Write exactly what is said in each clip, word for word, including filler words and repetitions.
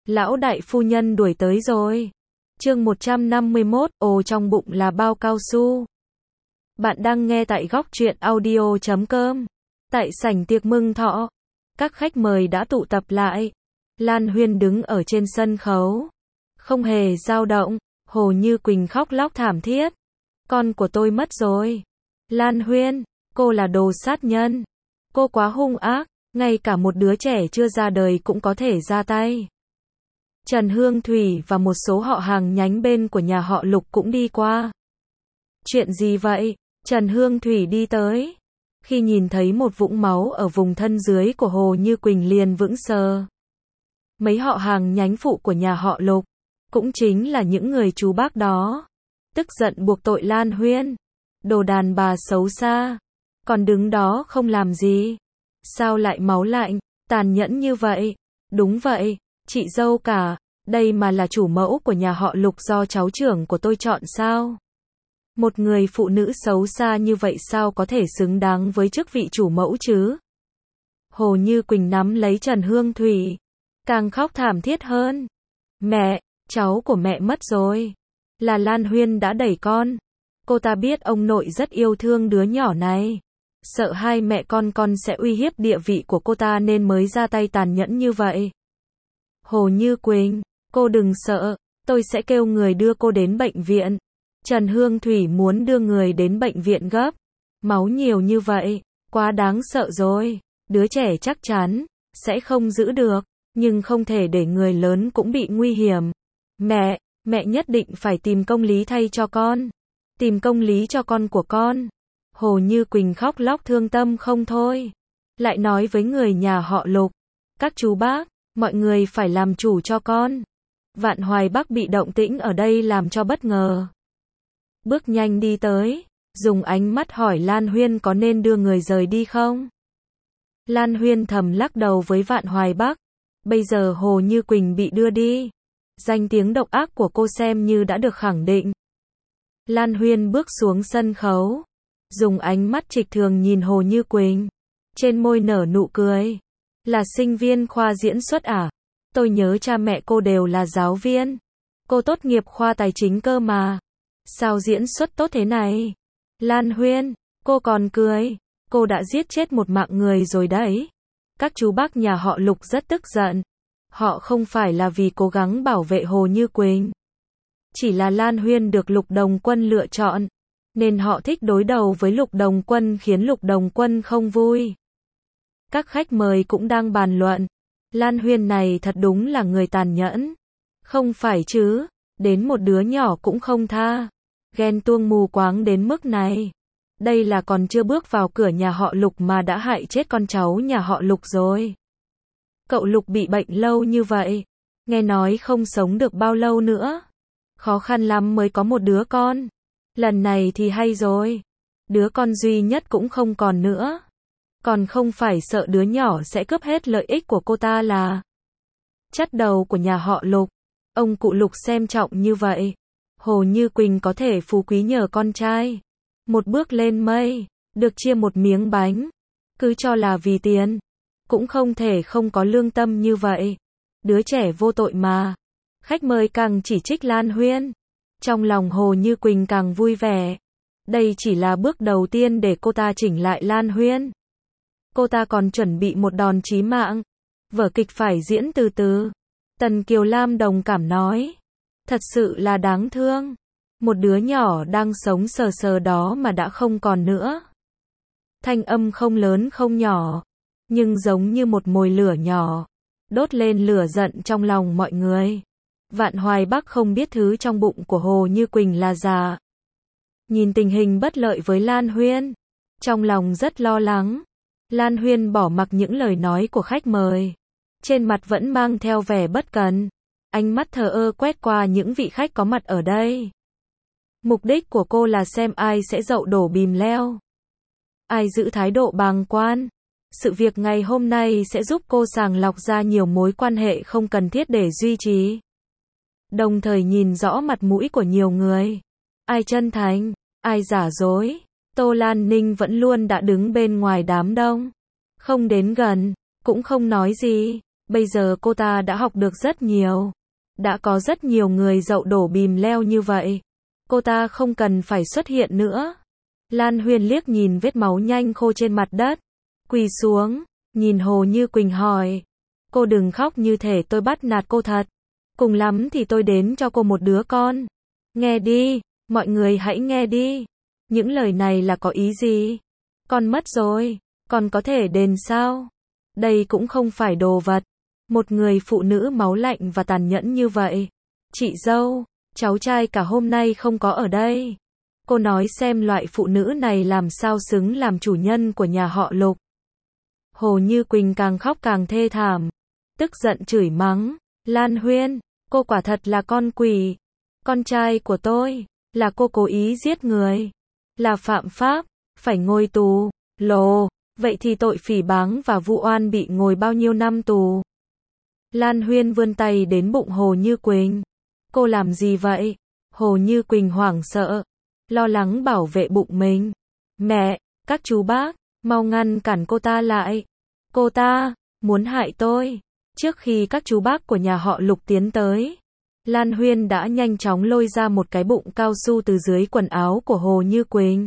Lão đại phu nhân đuổi tới rồi. Chương một trăm năm mươi mốt, ồ trong bụng là bao cao su. Bạn đang nghe tại góc truyện audio chấm com. Tại sảnh tiệc mừng thọ, các khách mời đã tụ tập lại. Lan Huyên đứng ở trên sân khấu, không hề dao động. Hồ Như Quỳnh khóc lóc thảm thiết. Con của tôi mất rồi. Lan Huyên, cô là đồ sát nhân. Cô quá hung ác, ngay cả một đứa trẻ chưa ra đời cũng có thể ra tay. Trần Hương Thủy và một số họ hàng nhánh bên của nhà họ Lục cũng đi qua. Chuyện gì vậy? Trần Hương Thủy đi tới. Khi nhìn thấy một vũng máu ở vùng thân dưới của Hồ Như Quỳnh liền vững sờ. Mấy họ hàng nhánh phụ của nhà họ Lục, cũng chính là những người chú bác đó, tức giận buộc tội Lan Huyên. Đồ đàn bà xấu xa, còn đứng đó không làm gì. Sao lại máu lạnh, tàn nhẫn như vậy? Đúng vậy, chị dâu cả, đây mà là chủ mẫu của nhà họ Lục do cháu trưởng của tôi chọn sao? Một người phụ nữ xấu xa như vậy sao có thể xứng đáng với chức vị chủ mẫu chứ? Hồ Như Quỳnh nắm lấy Trần Hương Thủy, càng khóc thảm thiết hơn. Mẹ, cháu của mẹ mất rồi. Là Lan Huyên đã đẩy con. Cô ta biết ông nội rất yêu thương đứa nhỏ này. Sợ hai mẹ con con sẽ uy hiếp địa vị của cô ta nên mới ra tay tàn nhẫn như vậy. Hồ Như Quỳnh, cô đừng sợ, tôi sẽ kêu người đưa cô đến bệnh viện. Trần Hương Thủy muốn đưa người đến bệnh viện gấp. Máu nhiều như vậy, quá đáng sợ rồi. Đứa trẻ chắc chắn sẽ không giữ được, nhưng không thể để người lớn cũng bị nguy hiểm. Mẹ, mẹ nhất định phải tìm công lý thay cho con. Tìm công lý cho con của con. Hồ Như Quỳnh khóc lóc thương tâm không thôi. Lại nói với người nhà họ Lục, các chú bác, mọi người phải làm chủ cho con. Vạn Hoài Bắc bị động tĩnh ở đây làm cho bất ngờ. Bước nhanh đi tới, dùng ánh mắt hỏi Lan Huyên có nên đưa người rời đi không? Lan Huyên thầm lắc đầu với Vạn Hoài Bắc. Bây giờ Hồ Như Quỳnh bị đưa đi, danh tiếng độc ác của cô xem như đã được khẳng định. Lan Huyên bước xuống sân khấu, dùng ánh mắt trịch thường nhìn Hồ Như Quỳnh, trên môi nở nụ cười. Là sinh viên khoa diễn xuất à? Tôi nhớ cha mẹ cô đều là giáo viên. Cô tốt nghiệp khoa tài chính cơ mà. Sao diễn xuất tốt thế này? Lan Huyên, cô còn cười. Cô đã giết chết một mạng người rồi đấy. Các chú bác nhà họ Lục rất tức giận. Họ không phải là vì cố gắng bảo vệ Hồ Như Quỳnh. Chỉ là Lan Huyên được Lục Đồng Quân lựa chọn, nên họ thích đối đầu với Lục Đồng Quân khiến Lục Đồng Quân không vui. Các khách mời cũng đang bàn luận. Lan Huyên này thật đúng là người tàn nhẫn. Không phải chứ, đến một đứa nhỏ cũng không tha. Ghen tuông mù quáng đến mức này. Đây là còn chưa bước vào cửa nhà họ Lục mà đã hại chết con cháu nhà họ Lục rồi. Cậu Lục bị bệnh lâu như vậy, nghe nói không sống được bao lâu nữa. Khó khăn lắm mới có một đứa con. Lần này thì hay rồi. Đứa con duy nhất cũng không còn nữa. Còn không phải sợ đứa nhỏ sẽ cướp hết lợi ích của cô ta là chắt đầu của nhà họ Lục. Ông cụ Lục xem trọng như vậy. Hồ Như Quỳnh có thể phú quý nhờ con trai. Một bước lên mây, được chia một miếng bánh. Cứ cho là vì tiền, cũng không thể không có lương tâm như vậy. Đứa trẻ vô tội mà. Khách mời càng chỉ trích Lan Huyên. Trong lòng Hồ Như Quỳnh càng vui vẻ. Đây chỉ là bước đầu tiên để cô ta chỉnh lại Lan Huyên. Cô ta còn chuẩn bị một đòn chí mạng. Vở kịch phải diễn từ từ. Tần Kiều Lam đồng cảm nói. Thật sự là đáng thương. Một đứa nhỏ đang sống sờ sờ đó mà đã không còn nữa. Thanh âm không lớn không nhỏ, nhưng giống như một mồi lửa nhỏ, đốt lên lửa giận trong lòng mọi người. Vạn Hoài Bắc không biết thứ trong bụng của Hồ Như Quỳnh là giả. Nhìn tình hình bất lợi với Lan Huyên, trong lòng rất lo lắng. Lan Huyên bỏ mặc những lời nói của khách mời, trên mặt vẫn mang theo vẻ bất cần. Ánh mắt thờ ơ quét qua những vị khách có mặt ở đây. Mục đích của cô là xem ai sẽ dậu đổ bìm leo, ai giữ thái độ bàng quan. Sự việc ngày hôm nay sẽ giúp cô sàng lọc ra nhiều mối quan hệ không cần thiết để duy trì. Đồng thời nhìn rõ mặt mũi của nhiều người. Ai chân thành, ai giả dối. Tô Lan Ninh vẫn luôn đã đứng bên ngoài đám đông. Không đến gần, cũng không nói gì. Bây giờ cô ta đã học được rất nhiều. Đã có rất nhiều người dậu đổ bìm leo như vậy. Cô ta không cần phải xuất hiện nữa. Lan Huyên liếc nhìn vết máu nhanh khô trên mặt đất. Quỳ xuống, nhìn Hồ Như Quỳnh hỏi. Cô đừng khóc như thể tôi bắt nạt cô thật. Cùng lắm thì tôi đến cho cô một đứa con. Nghe đi, mọi người hãy nghe đi. Những lời này là có ý gì? Con mất rồi, còn có thể đền sao? Đây cũng không phải đồ vật. Một người phụ nữ máu lạnh và tàn nhẫn như vậy. Chị dâu, cháu trai cả hôm nay không có ở đây. Cô nói xem loại phụ nữ này làm sao xứng làm chủ nhân của nhà họ Lục. Hồ Như Quỳnh càng khóc càng thê thảm. Tức giận chửi mắng. Lan Huyên, cô quả thật là con quỷ. Con trai của tôi, là cô cố ý giết người. Là phạm pháp, phải ngồi tù. Lồ, vậy thì tội phỉ báng và vu oan bị ngồi bao nhiêu năm tù? Lan Huyên vươn tay đến bụng Hồ Như Quỳnh. Cô làm gì vậy? Hồ Như Quỳnh hoảng sợ, lo lắng bảo vệ bụng mình. Mẹ, các chú bác, mau ngăn cản cô ta lại. Cô ta, muốn hại tôi. Trước khi các chú bác của nhà họ Lục tiến tới, Lan Huyên đã nhanh chóng lôi ra một cái bụng cao su từ dưới quần áo của Hồ Như Quỳnh.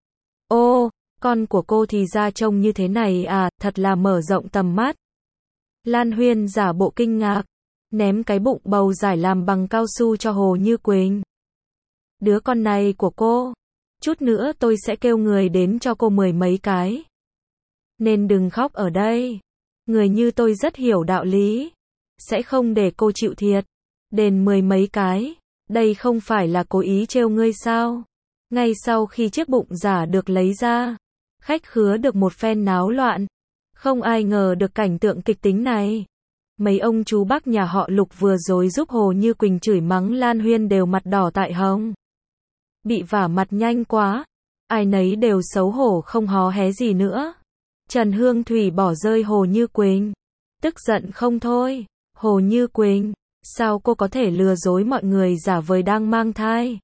Ô, con của cô thì ra trông như thế này à, thật là mở rộng tầm mắt. Lan Huyên giả bộ kinh ngạc, ném cái bụng bầu giải làm bằng cao su cho Hồ Như Quỳnh. Đứa con này của cô, chút nữa tôi sẽ kêu người đến cho cô mười mấy cái. Nên đừng khóc ở đây. Người như tôi rất hiểu đạo lý. Sẽ không để cô chịu thiệt. Đền mười mấy cái. Đây không phải là cố ý trêu ngươi sao? Ngay sau khi chiếc bụng giả được lấy ra, khách khứa được một phen náo loạn. Không ai ngờ được cảnh tượng kịch tính này. Mấy ông chú bác nhà họ Lục vừa rồi giúp Hồ Như Quỳnh chửi mắng Lan Huyên đều mặt đỏ tại hông. Bị vả mặt nhanh quá. Ai nấy đều xấu hổ không hó hé gì nữa. Trần Hương Thủy bỏ rơi Hồ Như Quỳnh. Tức giận không thôi. Hồ Như Quỳnh, sao cô có thể lừa dối mọi người giả vờ đang mang thai?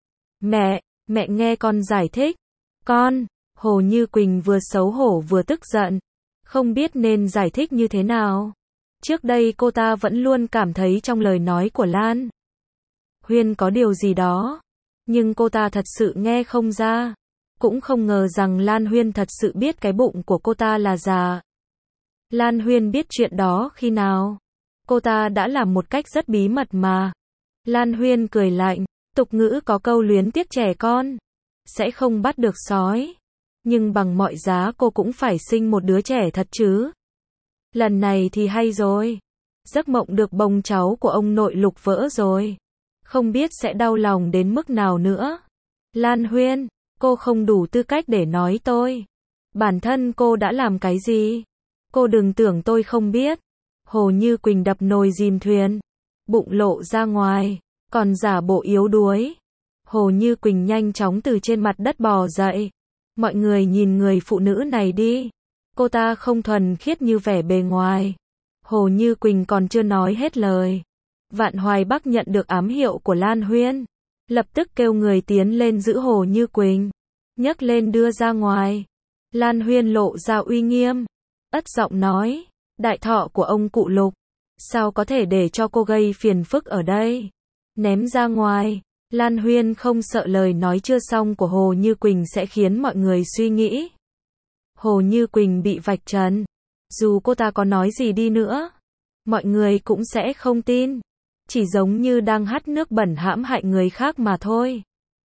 Mẹ, mẹ nghe con giải thích. Con, Hồ Như Quỳnh vừa xấu hổ vừa tức giận. Không biết nên giải thích như thế nào. Trước đây cô ta vẫn luôn cảm thấy trong lời nói của Lan Huyên có điều gì đó. Nhưng cô ta thật sự nghe không ra. Cũng không ngờ rằng Lan Huyên thật sự biết cái bụng của cô ta là giả. Lan Huyên biết chuyện đó khi nào? Cô ta đã làm một cách rất bí mật mà. Lan Huyên cười lạnh, tục ngữ có câu luyến tiếc trẻ con, sẽ không bắt được sói. Nhưng bằng mọi giá cô cũng phải sinh một đứa trẻ thật chứ. Lần này thì hay rồi. Giấc mộng được bồng cháu của ông nội Lục vỡ rồi. Không biết sẽ đau lòng đến mức nào nữa. Lan Huyên, cô không đủ tư cách để nói tôi. Bản thân cô đã làm cái gì? Cô đừng tưởng tôi không biết. Hồ Như Quỳnh đập nồi dìm thuyền. Bụng lộ ra ngoài. Còn giả bộ yếu đuối. Hồ Như Quỳnh nhanh chóng từ trên mặt đất bò dậy. Mọi người nhìn người phụ nữ này đi. Cô ta không thuần khiết như vẻ bề ngoài. Hồ Như Quỳnh còn chưa nói hết lời. Vạn Hoài Bắc nhận được ám hiệu của Lan Huyên. Lập tức kêu người tiến lên giữ Hồ Như Quỳnh. Nhấc lên đưa ra ngoài. Lan Huyên lộ ra uy nghiêm. Ất giọng nói. Đại thọ của ông cụ Lục. Sao có thể để cho cô gây phiền phức ở đây? Ném ra ngoài. Lan Huyên không sợ lời nói chưa xong của Hồ Như Quỳnh sẽ khiến mọi người suy nghĩ. Hồ Như Quỳnh bị vạch trần. Dù cô ta có nói gì đi nữa, mọi người cũng sẽ không tin. Chỉ giống như đang hắt nước bẩn hãm hại người khác mà thôi.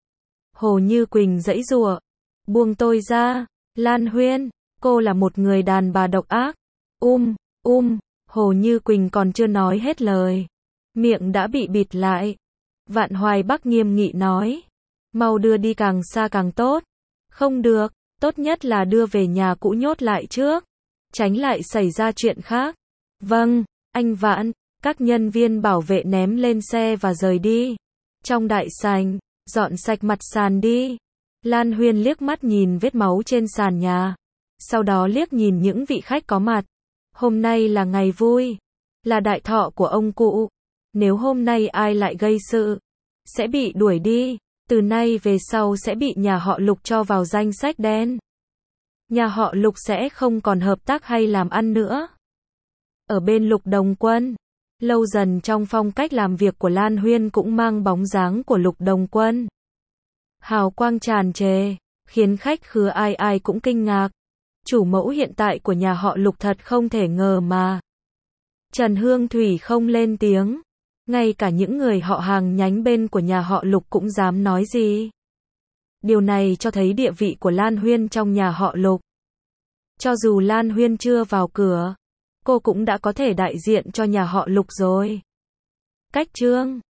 Hồ Như Quỳnh giãy giụa. Buông tôi ra. Lan Huyên, cô là một người đàn bà độc ác. Um, um, Hồ Như Quỳnh còn chưa nói hết lời. Miệng đã bị bịt lại. Vạn Hoài Bắc nghiêm nghị nói. Mau đưa đi càng xa càng tốt. Không được, tốt nhất là đưa về nhà cũ nhốt lại trước. Tránh lại xảy ra chuyện khác. Vâng, anh Vạn. Các nhân viên bảo vệ ném lên xe và rời đi. Trong đại sảnh, dọn sạch mặt sàn đi. Lan Huyên liếc mắt nhìn vết máu trên sàn nhà. Sau đó liếc nhìn những vị khách có mặt. Hôm nay là ngày vui. Là đại thọ của ông cụ. Nếu hôm nay ai lại gây sự, sẽ bị đuổi đi. Từ nay về sau sẽ bị nhà họ Lục cho vào danh sách đen. Nhà họ Lục sẽ không còn hợp tác hay làm ăn nữa. Ở bên Lục Đồng Quân, lâu dần trong phong cách làm việc của Lan Huyên cũng mang bóng dáng của Lục Đồng Quân. Hào quang tràn trề, khiến khách khứa ai ai cũng kinh ngạc. Chủ mẫu hiện tại của nhà họ Lục thật không thể ngờ mà. Trần Hương Thủy không lên tiếng. Ngay cả những người họ hàng nhánh bên của nhà họ Lục cũng dám nói gì. Điều này cho thấy địa vị của Lan Huyên trong nhà họ Lục. Cho dù Lan Huyên chưa vào cửa, cô cũng đã có thể đại diện cho nhà họ Lục rồi. Cách chương